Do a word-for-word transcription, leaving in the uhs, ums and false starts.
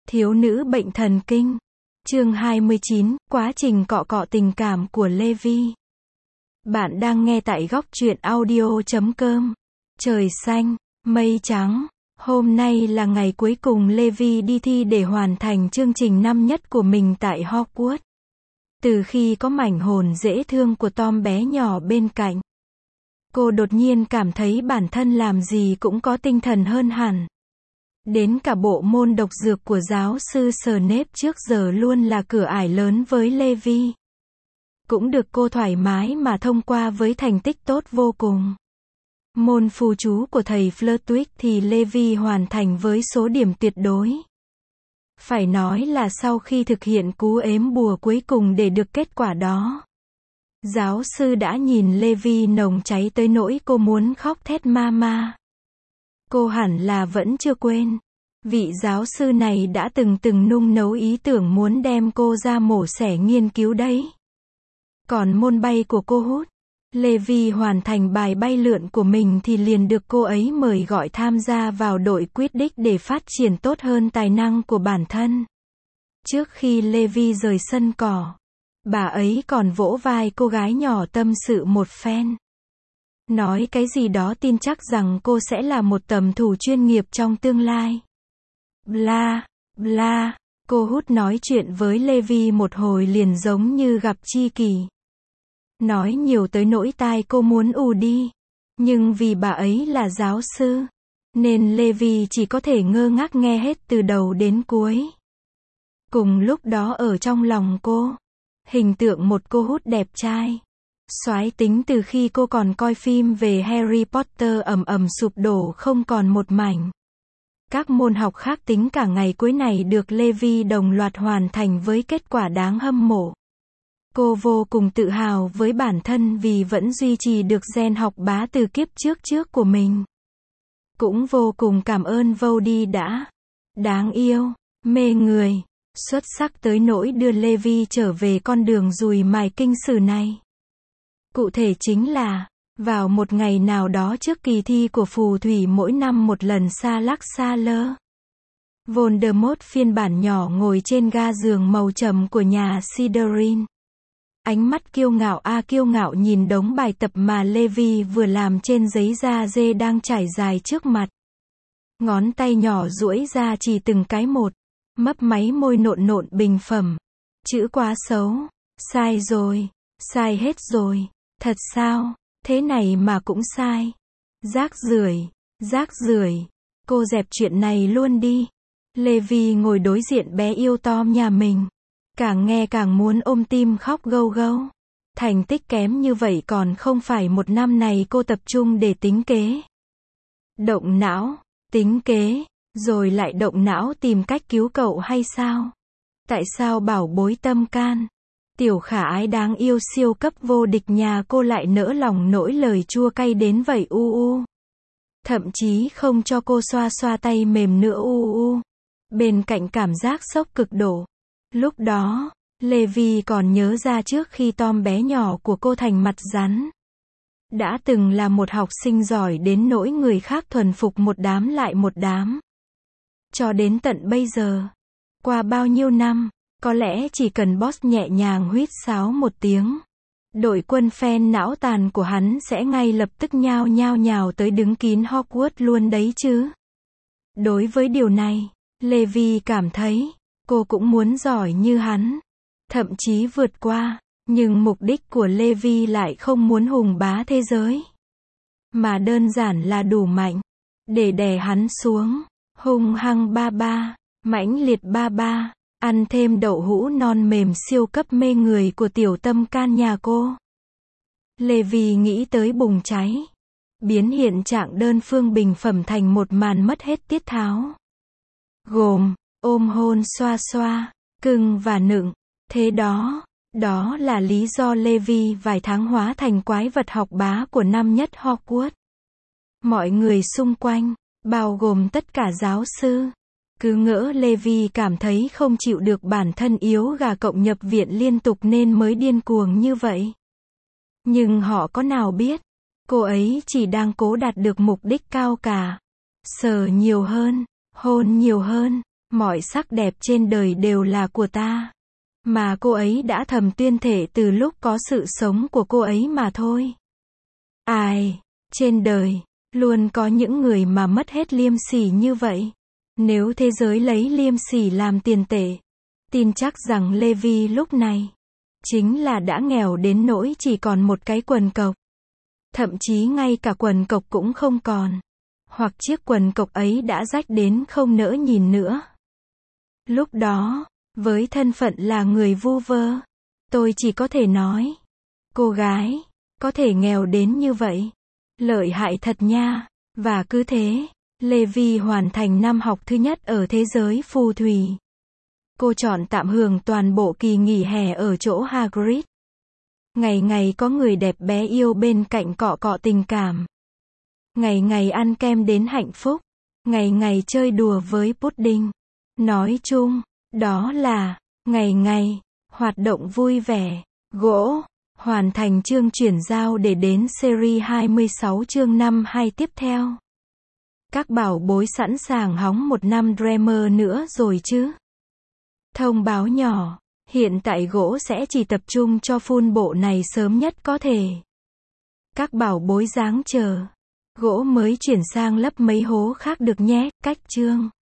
Thiếu nữ bệnh thần kinh. Chương hai mươi chín, quá trình cọ cọ tình cảm của Levi. Bạn đang nghe tại góc truyện audio chấm com. Trời xanh, mây trắng. Hôm nay là ngày cuối cùng Levi đi thi để hoàn thành chương trình năm nhất của mình tại Hogwarts. Từ khi có mảnh hồn dễ thương của Tom bé nhỏ bên cạnh, cô đột nhiên cảm thấy bản thân làm gì cũng có tinh thần hơn hẳn. Đến cả bộ môn độc dược của giáo sư Snape trước giờ luôn là cửa ải lớn với Levi, cũng được cô thoải mái mà thông qua với thành tích tốt vô cùng. Môn phù chú của thầy Flitwick thì Levi hoàn thành với số điểm tuyệt đối. Phải nói là sau khi thực hiện cú ếm bùa cuối cùng để được kết quả đó, giáo sư đã nhìn Levi nồng cháy tới nỗi cô muốn khóc thét ma ma. Cô hẳn là vẫn chưa quên, vị giáo sư này đã từng từng nung nấu ý tưởng muốn đem cô ra mổ xẻ nghiên cứu đấy. Còn môn bay của cô Hút, Levi hoàn thành bài bay lượn của mình thì liền được cô ấy mời gọi tham gia vào đội Quidditch để phát triển tốt hơn tài năng của bản thân. Trước khi Levi rời sân cỏ, bà ấy còn vỗ vai cô gái nhỏ tâm sự một phen. Nói cái gì đó tin chắc rằng cô sẽ là một tầm thủ chuyên nghiệp trong tương lai. Bla, bla, cô Hút nói chuyện với Levi một hồi liền giống như gặp tri kỷ. Nói nhiều tới nỗi tai cô muốn ù đi. Nhưng vì bà ấy là giáo sư, nên Levi chỉ có thể ngơ ngác nghe hết từ đầu đến cuối. Cùng lúc đó ở trong lòng cô, hình tượng một cô Hút đẹp trai, soái tính từ khi cô còn coi phim về Harry Potter ầm ầm sụp đổ không còn một mảnh. Các môn học khác tính cả ngày cuối này được Levi đồng loạt hoàn thành với kết quả đáng hâm mộ. Cô vô cùng tự hào với bản thân vì vẫn duy trì được gen học bá từ kiếp trước trước của mình. Cũng vô cùng cảm ơn Vody đã đáng yêu, mê người, xuất sắc tới nỗi đưa Levi trở về con đường dùi mài kinh sử này. Cụ thể chính là, vào một ngày nào đó trước kỳ thi của phù thủy mỗi năm một lần xa lắc xa lơ, Voldemort phiên bản nhỏ ngồi trên ga giường màu trầm của nhà Slytherin. Ánh mắt kiêu ngạo a à, kiêu ngạo nhìn đống bài tập mà Levi vừa làm trên giấy da dê đang trải dài trước mặt. Ngón tay nhỏ duỗi ra chỉ từng cái một, mấp máy môi nộn nộn bình phẩm. Chữ quá xấu, sai rồi, sai hết rồi, thật sao, thế này mà cũng sai. Rác rưởi, rác rưởi, cô dẹp chuyện này luôn đi. Levi ngồi đối diện bé yêu Tom nhà mình. Càng nghe càng muốn ôm tim khóc gâu gâu. Thành tích kém như vậy còn không phải một năm này cô tập trung để tính kế. Động não, tính kế, rồi lại động não tìm cách cứu cậu hay sao? Tại sao bảo bối tâm can, tiểu khả ái đáng yêu siêu cấp vô địch nhà cô lại nỡ lòng nỗi lời chua cay đến vậy u u. Thậm chí không cho cô xoa xoa tay mềm nữa u u. Bên cạnh cảm giác sốc cực độ. Lúc đó, Levi còn nhớ ra trước khi Tom bé nhỏ của cô thành mặt rắn, đã từng là một học sinh giỏi đến nỗi người khác thuần phục một đám lại một đám. Cho đến tận bây giờ, qua bao nhiêu năm, có lẽ chỉ cần boss nhẹ nhàng huýt sáo một tiếng, đội quân fan não tàn của hắn sẽ ngay lập tức nhao nhao nhào tới đứng kín Hogwarts luôn đấy chứ. Đối với điều này, Levi cảm thấy, cô cũng muốn giỏi như hắn, thậm chí vượt qua, nhưng mục đích của Levi lại không muốn hùng bá thế giới, mà đơn giản là đủ mạnh, để đè hắn xuống, hung hăng ba ba, mãnh liệt ba ba, ăn thêm đậu hũ non mềm siêu cấp mê người của tiểu tâm can nhà cô. Levi nghĩ tới bùng cháy, biến hiện trạng đơn phương bình phẩm thành một màn mất hết tiết tháo. Gồm ôm hôn xoa xoa, cưng và nựng. Thế đó, đó là lý do Levi vài tháng hóa thành quái vật học bá của năm nhất Hogwarts. Mọi người xung quanh, bao gồm tất cả giáo sư, cứ ngỡ Levi cảm thấy không chịu được bản thân yếu gà cộng nhập viện liên tục nên mới điên cuồng như vậy. Nhưng họ có nào biết, cô ấy chỉ đang cố đạt được mục đích cao cả. Sờ nhiều hơn, hôn nhiều hơn, Mọi sắc đẹp trên đời đều là của ta. Mà cô ấy đã thầm tuyên thệ từ lúc có sự sống của cô ấy mà thôi. Ai, trên đời, luôn có những người mà mất hết liêm sỉ như vậy. Nếu thế giới lấy liêm sỉ làm tiền tệ, tin chắc rằng Levi lúc này, chính là đã nghèo đến nỗi chỉ còn một cái quần cộc. Thậm chí ngay cả quần cộc cũng không còn. Hoặc chiếc quần cộc ấy đã rách đến không nỡ nhìn nữa. Lúc đó, với thân phận là người vu vơ, tôi chỉ có thể nói, cô gái, có thể nghèo đến như vậy. Lợi hại thật nha. Và cứ thế, Levi hoàn thành năm học thứ nhất ở thế giới phù thủy. Cô chọn tạm hưởng toàn bộ kỳ nghỉ hè ở chỗ Hagrid. Ngày ngày có người đẹp bé yêu bên cạnh cọ cọ tình cảm. Ngày ngày ăn kem đến hạnh phúc. Ngày ngày chơi đùa với pudding. Nói chung, đó là, ngày ngày, hoạt động vui vẻ. Gỗ, hoàn thành chương chuyển giao để đến series hai mươi sáu chương năm hai tiếp theo. Các bảo bối sẵn sàng hóng một năm Dreamer nữa rồi chứ? Thông báo nhỏ, hiện tại gỗ sẽ chỉ tập trung cho full bộ này sớm nhất có thể. Các bảo bối dáng chờ. Gỗ mới chuyển sang lấp mấy hố khác được nhé, cách chương.